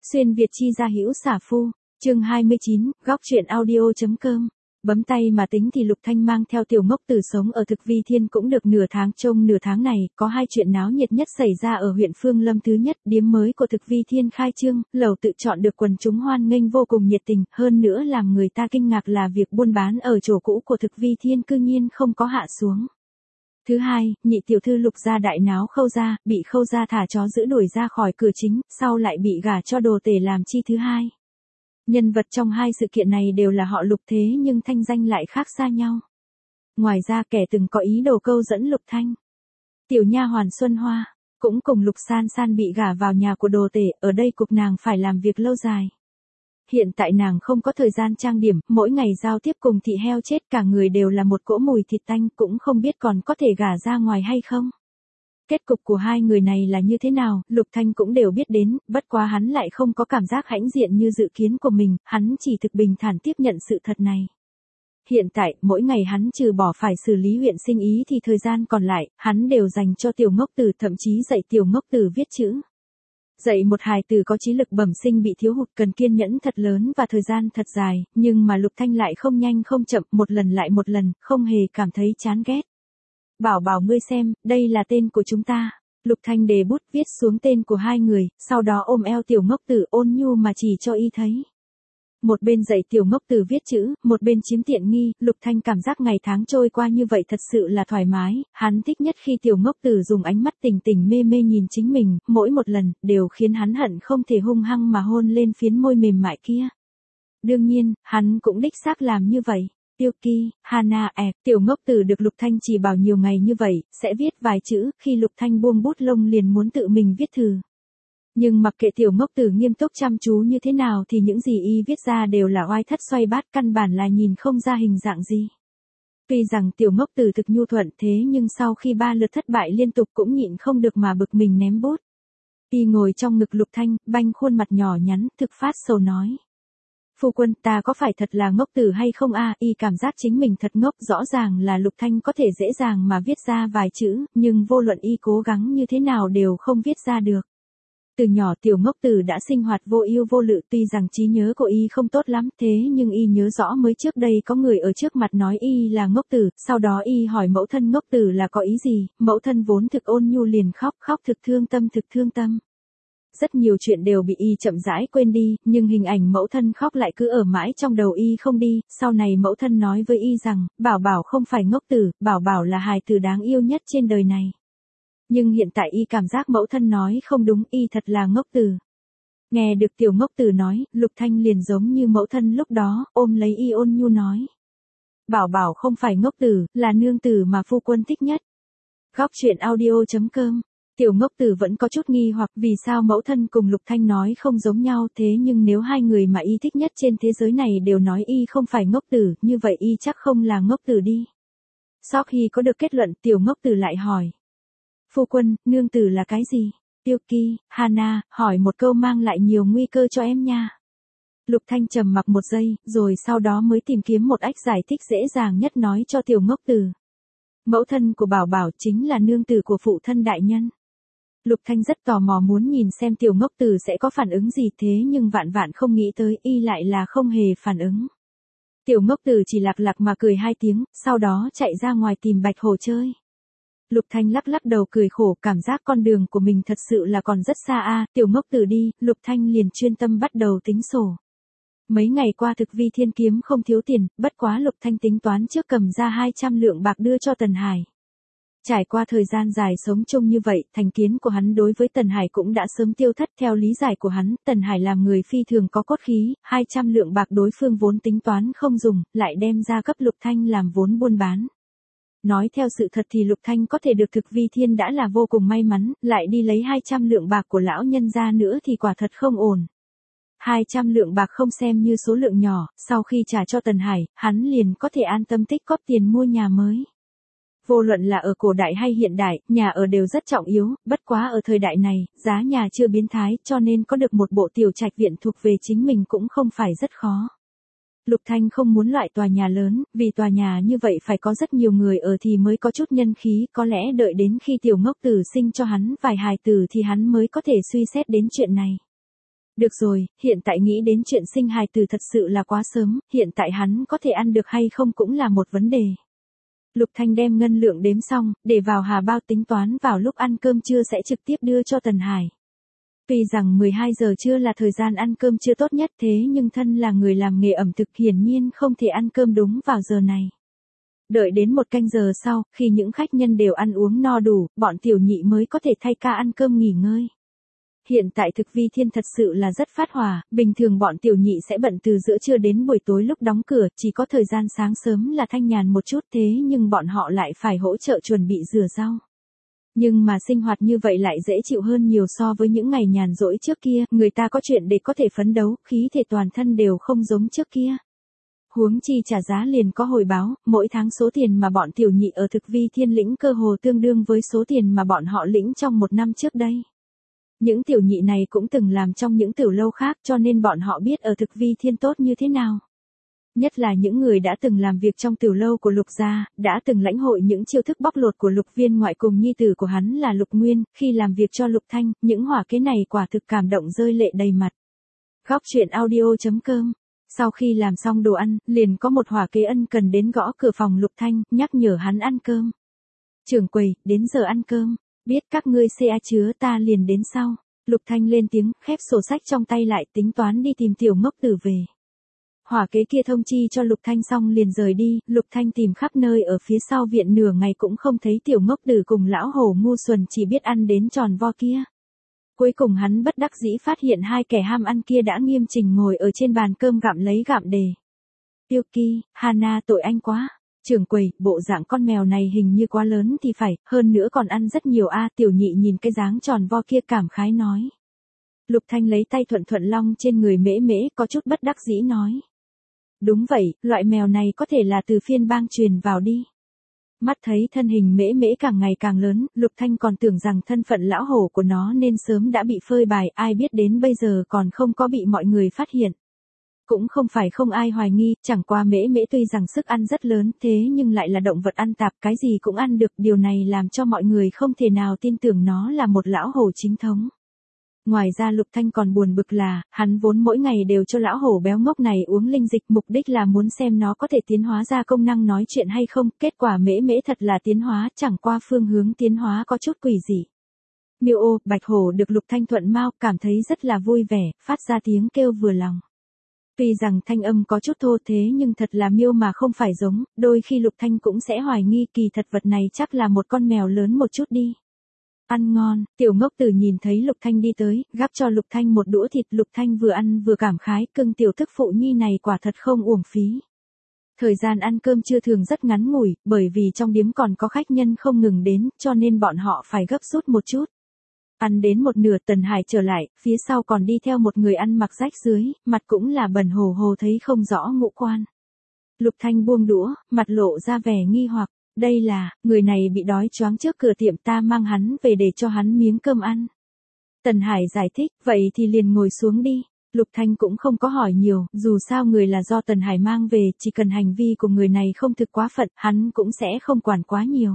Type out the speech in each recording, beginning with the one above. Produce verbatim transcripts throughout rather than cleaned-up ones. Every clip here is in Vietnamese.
Xuyên Việt chi ra hữu xả phu, chương hai mươi chín, góc truyện audio.com. Bấm tay mà tính thì Lục Thanh mang theo tiểu ngốc tử sống ở Thực Vi Thiên cũng được nửa tháng. Trong nửa tháng này, có hai chuyện náo nhiệt nhất xảy ra ở huyện Phương Lâm. Thứ nhất, điếm mới của Thực Vi Thiên khai trương, lẩu tự chọn được quần chúng hoan nghênh vô cùng nhiệt tình, hơn nữa làm người ta kinh ngạc là việc buôn bán ở chỗ cũ của Thực Vi Thiên cư nhiên không có hạ xuống. Thứ hai, nhị tiểu thư Lục gia đại náo Khâu gia, bị Khâu gia thả chó giữ đuổi ra khỏi cửa chính, sau lại bị gả cho đồ tể làm chi thứ hai. Nhân vật trong hai sự kiện này đều là họ Lục thế nhưng thanh danh lại khác xa nhau. Ngoài ra kẻ từng có ý đồ câu dẫn Lục Thanh, tiểu nha hoàn Xuân Hoa, cũng cùng Lục San San bị gả vào nhà của đồ tể, ở đây cục nàng phải làm việc lâu dài. Hiện tại nàng không có thời gian trang điểm, mỗi ngày giao tiếp cùng thị heo chết cả người đều là một cỗ mùi thịt tanh, cũng không biết còn có thể gả ra ngoài hay không. Kết cục của hai người này là như thế nào, Lục Thanh cũng đều biết đến, bất quá hắn lại không có cảm giác hãnh diện như dự kiến của mình, hắn chỉ thực bình thản tiếp nhận sự thật này. Hiện tại, mỗi ngày hắn trừ bỏ phải xử lý huyện sinh ý thì thời gian còn lại, hắn đều dành cho tiểu ngốc tử, thậm chí dạy tiểu ngốc tử viết chữ. Dạy một hài tử có trí lực bẩm sinh bị thiếu hụt cần kiên nhẫn thật lớn và thời gian thật dài, nhưng mà Lục Thanh lại không nhanh không chậm, một lần lại một lần, không hề cảm thấy chán ghét. Bảo bảo ngươi xem, đây là tên của chúng ta. Lục Thanh đề bút viết xuống tên của hai người, sau đó ôm eo tiểu ngốc tử ôn nhu mà chỉ cho y thấy. Một bên dạy tiểu ngốc tử viết chữ, một bên chiếm tiện nghi, Lục Thanh cảm giác ngày tháng trôi qua như vậy thật sự là thoải mái, hắn thích nhất khi tiểu ngốc tử dùng ánh mắt tình tình mê mê nhìn chính mình, mỗi một lần, đều khiến hắn hận không thể hung hăng mà hôn lên phiến môi mềm mại kia. Đương nhiên, hắn cũng đích xác làm như vậy. Tiêu Kỳ, Hana ẹp, tiểu ngốc tử được Lục Thanh chỉ bảo nhiều ngày như vậy, sẽ viết vài chữ, khi Lục Thanh buông bút lông liền muốn tự mình viết thử. Nhưng mặc kệ tiểu ngốc tử nghiêm túc chăm chú như thế nào thì những gì y viết ra đều là oai thất xoay bát, căn bản là nhìn không ra hình dạng gì. Tuy rằng tiểu ngốc tử thực nhu thuận thế nhưng sau khi ba lượt thất bại liên tục cũng nhịn không được mà bực mình ném bút. Y ngồi trong ngực Lục Thanh, banh khuôn mặt nhỏ nhắn, thực phát sầu nói. Phu quân, ta có phải thật là ngốc tử hay không a? Y cảm giác chính mình thật ngốc, rõ ràng là Lục Thanh có thể dễ dàng mà viết ra vài chữ, nhưng vô luận y cố gắng như thế nào đều không viết ra được. Từ nhỏ tiểu ngốc tử đã sinh hoạt vô ưu vô lự, tuy rằng trí nhớ của y không tốt lắm, thế nhưng y nhớ rõ mới trước đây có người ở trước mặt nói y là ngốc tử, sau đó y hỏi mẫu thân ngốc tử là có ý gì, mẫu thân vốn thực ôn nhu liền khóc, khóc thực thương tâm thực thương tâm. Rất nhiều chuyện đều bị y chậm rãi quên đi, nhưng hình ảnh mẫu thân khóc lại cứ ở mãi trong đầu y không đi, sau này mẫu thân nói với y rằng, bảo bảo không phải ngốc tử, bảo bảo là hài tử đáng yêu nhất trên đời này. Nhưng hiện tại y cảm giác mẫu thân nói không đúng, y thật là ngốc tử. Nghe được tiểu ngốc tử nói, Lục Thanh liền giống như mẫu thân lúc đó, ôm lấy y ôn nhu nói. Bảo bảo không phải ngốc tử, là nương tử mà phu quân thích nhất. Góc truyện audio.com. Tiểu ngốc tử vẫn có chút nghi hoặc vì sao mẫu thân cùng Lục Thanh nói không giống nhau, thế nhưng nếu hai người mà y thích nhất trên thế giới này đều nói y không phải ngốc tử, như vậy y chắc không là ngốc tử đi. Sau khi có được kết luận, tiểu ngốc tử lại hỏi. Phu quân, nương tử là cái gì? Tiêu Kỳ, Hana, hỏi một câu mang lại nhiều nguy cơ cho em nha. Lục Thanh trầm mặc một giây, rồi sau đó mới tìm kiếm một ách giải thích dễ dàng nhất nói cho tiểu ngốc tử. Mẫu thân của bảo bảo chính là nương tử của phụ thân đại nhân. Lục Thanh rất tò mò muốn nhìn xem tiểu ngốc tử sẽ có phản ứng gì, thế nhưng vạn vạn không nghĩ tới y lại là không hề phản ứng. Tiểu ngốc tử chỉ lạc lạc mà cười hai tiếng, sau đó chạy ra ngoài tìm Bạch Hổ chơi. Lục Thanh lắc lắc đầu cười khổ, cảm giác con đường của mình thật sự là còn rất xa a. Tiểu ngốc tử đi, Lục Thanh liền chuyên tâm bắt đầu tính sổ. Mấy ngày qua Thực Vi Thiên kiếm không thiếu tiền, bất quá Lục Thanh tính toán trước cầm ra hai trăm lượng bạc đưa cho Tần Hải. Trải qua thời gian dài sống chung như vậy, thành kiến của hắn đối với Tần Hải cũng đã sớm tiêu thất. Theo lý giải của hắn, Tần Hải làm người phi thường có cốt khí, hai trăm lượng bạc đối phương vốn tính toán không dùng, lại đem ra cấp Lục Thanh làm vốn buôn bán. Nói theo sự thật thì Lục Thanh có thể được Thực Vi Thiên đã là vô cùng may mắn, lại đi lấy hai trăm lượng bạc của lão nhân ra nữa thì quả thật không ổn. hai trăm lượng bạc không xem như số lượng nhỏ, sau khi trả cho Tần Hải, hắn liền có thể an tâm tích góp tiền mua nhà mới. Vô luận là ở cổ đại hay hiện đại, nhà ở đều rất trọng yếu, bất quá ở thời đại này, giá nhà chưa biến thái, cho nên có được một bộ tiểu trạch viện thuộc về chính mình cũng không phải rất khó. Lục Thanh không muốn loại tòa nhà lớn, vì tòa nhà như vậy phải có rất nhiều người ở thì mới có chút nhân khí, có lẽ đợi đến khi tiểu ngốc tử sinh cho hắn vài hài tử thì hắn mới có thể suy xét đến chuyện này. Được rồi, hiện tại nghĩ đến chuyện sinh hài tử thật sự là quá sớm, hiện tại hắn có thể ăn được hay không cũng là một vấn đề. Lục Thanh đem ngân lượng đếm xong, để vào hà bao tính toán vào lúc ăn cơm trưa sẽ trực tiếp đưa cho Tần Hải. Tuy rằng mười hai giờ trưa là thời gian ăn cơm trưa tốt nhất thế nhưng thân là người làm nghề ẩm thực hiển nhiên không thể ăn cơm đúng vào giờ này. Đợi đến một canh giờ sau, khi những khách nhân đều ăn uống no đủ, bọn tiểu nhị mới có thể thay ca ăn cơm nghỉ ngơi. Hiện tại thực vi thiên thật sự là rất phát hỏa, bình thường bọn tiểu nhị sẽ bận từ giữa trưa đến buổi tối lúc đóng cửa, chỉ có thời gian sáng sớm là thanh nhàn một chút thế nhưng bọn họ lại phải hỗ trợ chuẩn bị rửa rau. Nhưng mà sinh hoạt như vậy lại dễ chịu hơn nhiều so với những ngày nhàn rỗi trước kia, người ta có chuyện để có thể phấn đấu, khí thể toàn thân đều không giống trước kia. Huống chi trả giá liền có hồi báo, mỗi tháng số tiền mà bọn tiểu nhị ở thực vi thiên lĩnh cơ hồ tương đương với số tiền mà bọn họ lĩnh trong một năm trước đây. Những tiểu nhị này cũng từng làm trong những tiểu lâu khác cho nên bọn họ biết ở thực vi thiên tốt như thế nào. Nhất là những người đã từng làm việc trong tiểu lâu của Lục gia, đã từng lãnh hội những chiêu thức bóc lột của Lục viên ngoại cùng nhi tử của hắn là Lục Nguyên, khi làm việc cho Lục Thanh, những hỏa kế này quả thực cảm động rơi lệ đầy mặt. Góc truyện audio chấm com. Sau khi làm xong đồ ăn, liền có một hỏa kế ân cần đến gõ cửa phòng Lục Thanh, nhắc nhở hắn ăn cơm. Trưởng quầy, đến giờ ăn cơm, biết các ngươi xe chứa ta liền đến sau. Lục Thanh lên tiếng, khép sổ sách trong tay lại tính toán đi tìm tiểu ngốc tử về. Hỏa kế kia thông chi cho Lục Thanh xong liền rời đi, Lục Thanh tìm khắp nơi ở phía sau viện nửa ngày cũng không thấy tiểu ngốc tử cùng lão hổ ngu xuẩn chỉ biết ăn đến tròn vo kia. Cuối cùng hắn bất đắc dĩ phát hiện hai kẻ ham ăn kia đã nghiêm chỉnh ngồi ở trên bàn cơm gặm lấy gặm đề. Yuki, Hana tội anh quá. Trưởng quầy, bộ dạng con mèo này hình như quá lớn thì phải, hơn nữa còn ăn rất nhiều a. Tiểu nhị nhìn cái dáng tròn vo kia cảm khái nói. Lục Thanh lấy tay thuận thuận long trên người mễ mễ, có chút bất đắc dĩ nói. Đúng vậy, loại mèo này có thể là từ phiên bang truyền vào đi. Mắt thấy thân hình mễ mễ càng ngày càng lớn, Lục Thanh còn tưởng rằng thân phận lão hổ của nó nên sớm đã bị phơi bày, ai biết đến bây giờ còn không có bị mọi người phát hiện. Cũng không phải không ai hoài nghi, chẳng qua mễ mễ tuy rằng sức ăn rất lớn thế nhưng lại là động vật ăn tạp, cái gì cũng ăn được, điều này làm cho mọi người không thể nào tin tưởng nó là một lão hổ chính thống. Ngoài ra Lục Thanh còn buồn bực là, hắn vốn mỗi ngày đều cho lão hổ béo ngốc này uống linh dịch, mục đích là muốn xem nó có thể tiến hóa ra công năng nói chuyện hay không, kết quả mễ mễ thật là tiến hóa, chẳng qua phương hướng tiến hóa có chút quỷ dị. Miêu ô, bạch hổ được Lục Thanh thuận mau, cảm thấy rất là vui vẻ, phát ra tiếng kêu vừa lòng. Tuy rằng thanh âm có chút thô thế nhưng thật là miêu mà không phải giống, đôi khi Lục Thanh cũng sẽ hoài nghi kỳ thật vật này chắc là một con mèo lớn một chút đi. Ăn ngon, tiểu ngốc tử nhìn thấy Lục Thanh đi tới, gắp cho Lục Thanh một đũa thịt, Lục Thanh vừa ăn vừa cảm khái, cưng tiểu thức phụ nhi này quả thật không uổng phí. Thời gian ăn cơm trưa thường rất ngắn ngủi, bởi vì trong điếm còn có khách nhân không ngừng đến, cho nên bọn họ phải gấp rút một chút. Ăn đến một nửa Tần Hải trở lại, phía sau còn đi theo một người ăn mặc rách dưới, mặt cũng là bẩn hồ hồ thấy không rõ ngũ quan. Lục Thanh buông đũa, mặt lộ ra vẻ nghi hoặc. Đây là, người này bị đói choáng trước cửa tiệm ta mang hắn về để cho hắn miếng cơm ăn. Tần Hải giải thích, vậy thì liền ngồi xuống đi. Lục Thanh cũng không có hỏi nhiều, dù sao người là do Tần Hải mang về, chỉ cần hành vi của người này không thực quá phận, hắn cũng sẽ không quản quá nhiều.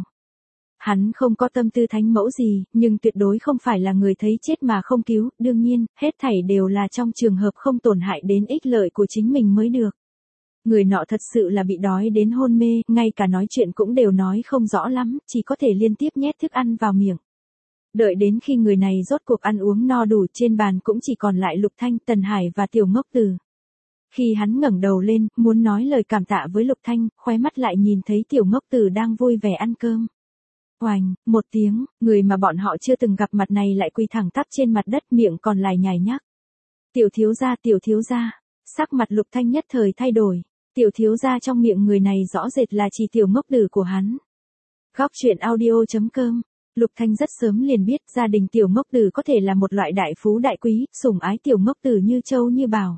Hắn không có tâm tư thánh mẫu gì, nhưng tuyệt đối không phải là người thấy chết mà không cứu, đương nhiên, hết thảy đều là trong trường hợp không tổn hại đến ích lợi của chính mình mới được. Người nọ thật sự là bị đói đến hôn mê, ngay cả nói chuyện cũng đều nói không rõ lắm, chỉ có thể liên tiếp nhét thức ăn vào miệng. Đợi đến khi người này rốt cuộc ăn uống no đủ, trên bàn cũng chỉ còn lại Lục Thanh, Tần Hải và tiểu ngốc tử. Khi hắn ngẩng đầu lên, muốn nói lời cảm tạ với Lục Thanh, khóe mắt lại nhìn thấy tiểu ngốc tử đang vui vẻ ăn cơm. Oành, một tiếng, người mà bọn họ chưa từng gặp mặt này lại quỳ thẳng tắp trên mặt đất, miệng còn lải nhải nhắc. Tiểu thiếu gia, tiểu thiếu gia. Sắc mặt Lục Thanh nhất thời thay đổi. Tiểu thiếu gia trong miệng người này rõ rệt là chỉ tiểu ngốc tử của hắn. Góc truyện audio chấm com. Lục Thanh rất sớm liền biết gia đình tiểu ngốc tử có thể là một loại đại phú đại quý, sủng ái tiểu ngốc tử như châu như bảo.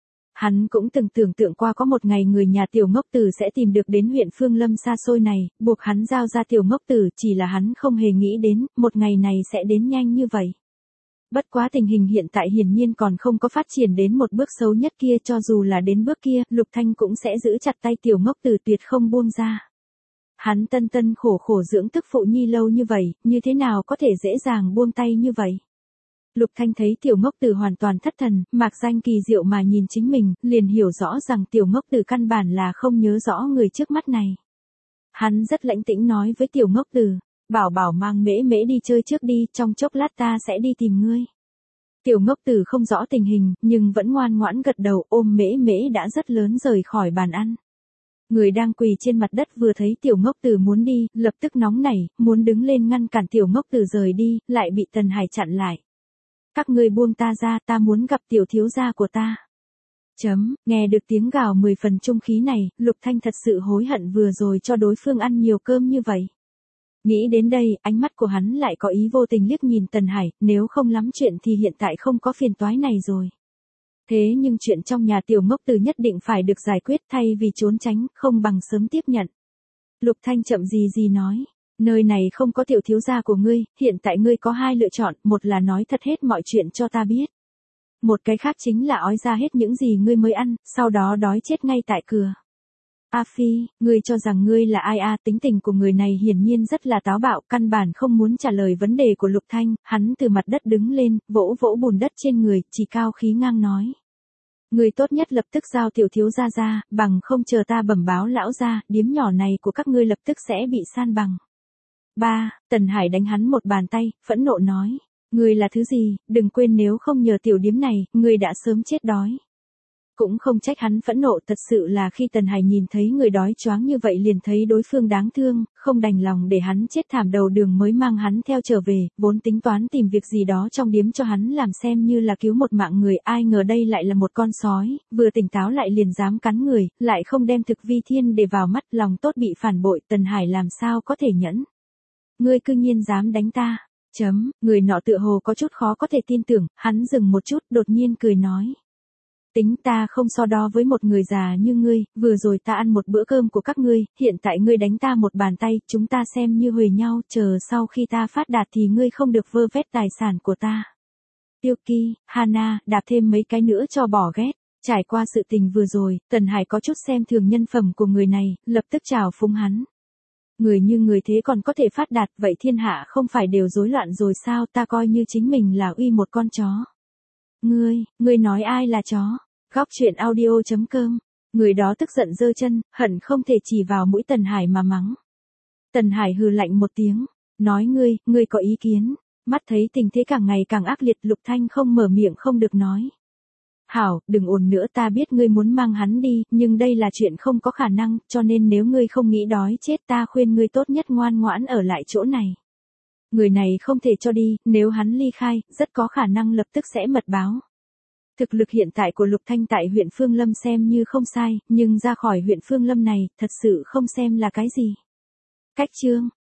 Hắn cũng từng tưởng tượng qua có một ngày người nhà tiểu ngốc tử sẽ tìm được đến huyện Phương Lâm xa xôi này, buộc hắn giao ra tiểu ngốc tử, chỉ là hắn không hề nghĩ đến, một ngày này sẽ đến nhanh như vậy. Bất quá tình hình hiện tại hiển nhiên còn không có phát triển đến một bước xấu nhất kia, cho dù là đến bước kia, Lục Thanh cũng sẽ giữ chặt tay tiểu ngốc tử tuyệt không buông ra. Hắn tân tân khổ khổ dưỡng tức phụ nhi lâu như vậy, như thế nào có thể dễ dàng buông tay như vậy? Lục Thanh thấy tiểu ngốc tử hoàn toàn thất thần, mạc danh kỳ diệu mà nhìn chính mình, liền hiểu rõ rằng tiểu ngốc tử căn bản là không nhớ rõ người trước mắt này. Hắn rất lãnh tĩnh nói với tiểu ngốc tử, bảo bảo mang mễ mễ đi chơi trước đi, trong chốc lát ta sẽ đi tìm ngươi. Tiểu ngốc tử không rõ tình hình, nhưng vẫn ngoan ngoãn gật đầu, ôm mễ mễ đã rất lớn rời khỏi bàn ăn. Người đang quỳ trên mặt đất vừa thấy tiểu ngốc tử muốn đi, lập tức nóng nảy, muốn đứng lên ngăn cản tiểu ngốc tử rời đi, lại bị Tần Hải chặn lại. Các ngươi buông ta ra, ta muốn gặp tiểu thiếu gia của ta. Chấm, nghe được tiếng gào mười phần trung khí này, Lục Thanh thật sự hối hận vừa rồi cho đối phương ăn nhiều cơm như vậy. Nghĩ đến đây, ánh mắt của hắn lại có ý vô tình liếc nhìn Tần Hải, nếu không lắm chuyện thì hiện tại không có phiền toái này rồi. Thế nhưng chuyện trong nhà tiểu ngốc tử nhất định phải được giải quyết, thay vì trốn tránh, không bằng sớm tiếp nhận. Lục Thanh chậm gì gì nói, nơi này không có tiểu thiếu gia của ngươi, hiện tại ngươi có hai lựa chọn, một là nói thật hết mọi chuyện cho ta biết. Một cái khác chính là ói ra hết những gì ngươi mới ăn, sau đó đói chết ngay tại cửa. A Phi, ngươi cho rằng ngươi là ai a? Tính tình của người này hiển nhiên rất là táo bạo, căn bản không muốn trả lời vấn đề của Lục Thanh, hắn từ mặt đất đứng lên, vỗ vỗ bùn đất trên người, chỉ cao khí ngang nói. Ngươi tốt nhất lập tức giao tiểu thiếu gia ra, bằng không chờ ta bẩm báo lão gia, điếm nhỏ này của các ngươi lập tức sẽ bị san bằng. Ba, Tần Hải đánh hắn một bàn tay, phẫn nộ nói. Ngươi là thứ gì, đừng quên nếu không nhờ tiểu điếm này, ngươi đã sớm chết đói. Cũng không trách hắn phẫn nộ, thật sự là khi Tần Hải nhìn thấy người đói choáng như vậy liền thấy đối phương đáng thương, không đành lòng để hắn chết thảm đầu đường mới mang hắn theo trở về, vốn tính toán tìm việc gì đó trong điếm cho hắn làm xem như là cứu một mạng người, ai ngờ đây lại là một con sói, vừa tỉnh táo lại liền dám cắn người, lại không đem thực vi thiên để vào mắt, lòng tốt bị phản bội, Tần Hải làm sao có thể nhẫn. Ngươi cư nhiên dám đánh ta. Chấm, người nọ tựa hồ có chút khó có thể tin tưởng, hắn dừng một chút, đột nhiên cười nói. Tính ta không so đo với một người già như ngươi, vừa rồi ta ăn một bữa cơm của các ngươi, hiện tại ngươi đánh ta một bàn tay, chúng ta xem như huề nhau, chờ sau khi ta phát đạt thì ngươi không được vơ vét tài sản của ta. Tiêu Kỳ, Hana, đạp thêm mấy cái nữa cho bỏ ghét. Trải qua sự tình vừa rồi, Tần Hải có chút xem thường nhân phẩm của người này, lập tức chào phúng hắn. Người như người thế còn có thể phát đạt, vậy thiên hạ không phải đều rối loạn rồi sao, ta coi như chính mình là uy một con chó. Ngươi, ngươi nói ai là chó? Góc chuyện audio chấm com. Người đó tức giận giơ chân, hận không thể chỉ vào mũi Tần Hải mà mắng. Tần Hải hừ lạnh một tiếng, nói ngươi, ngươi có ý kiến. Mắt thấy tình thế càng ngày càng ác liệt, Lục Thanh không mở miệng không được nói. Hảo, đừng ồn nữa, ta biết ngươi muốn mang hắn đi, nhưng đây là chuyện không có khả năng, cho nên nếu ngươi không nghĩ đói chết ta khuyên ngươi tốt nhất ngoan ngoãn ở lại chỗ này. Người này không thể cho đi, nếu hắn ly khai, rất có khả năng lập tức sẽ mật báo. Thực lực hiện tại của Lục Thanh tại huyện Phương Lâm xem như không sai, nhưng ra khỏi huyện Phương Lâm này, thật sự không xem là cái gì. Cách chương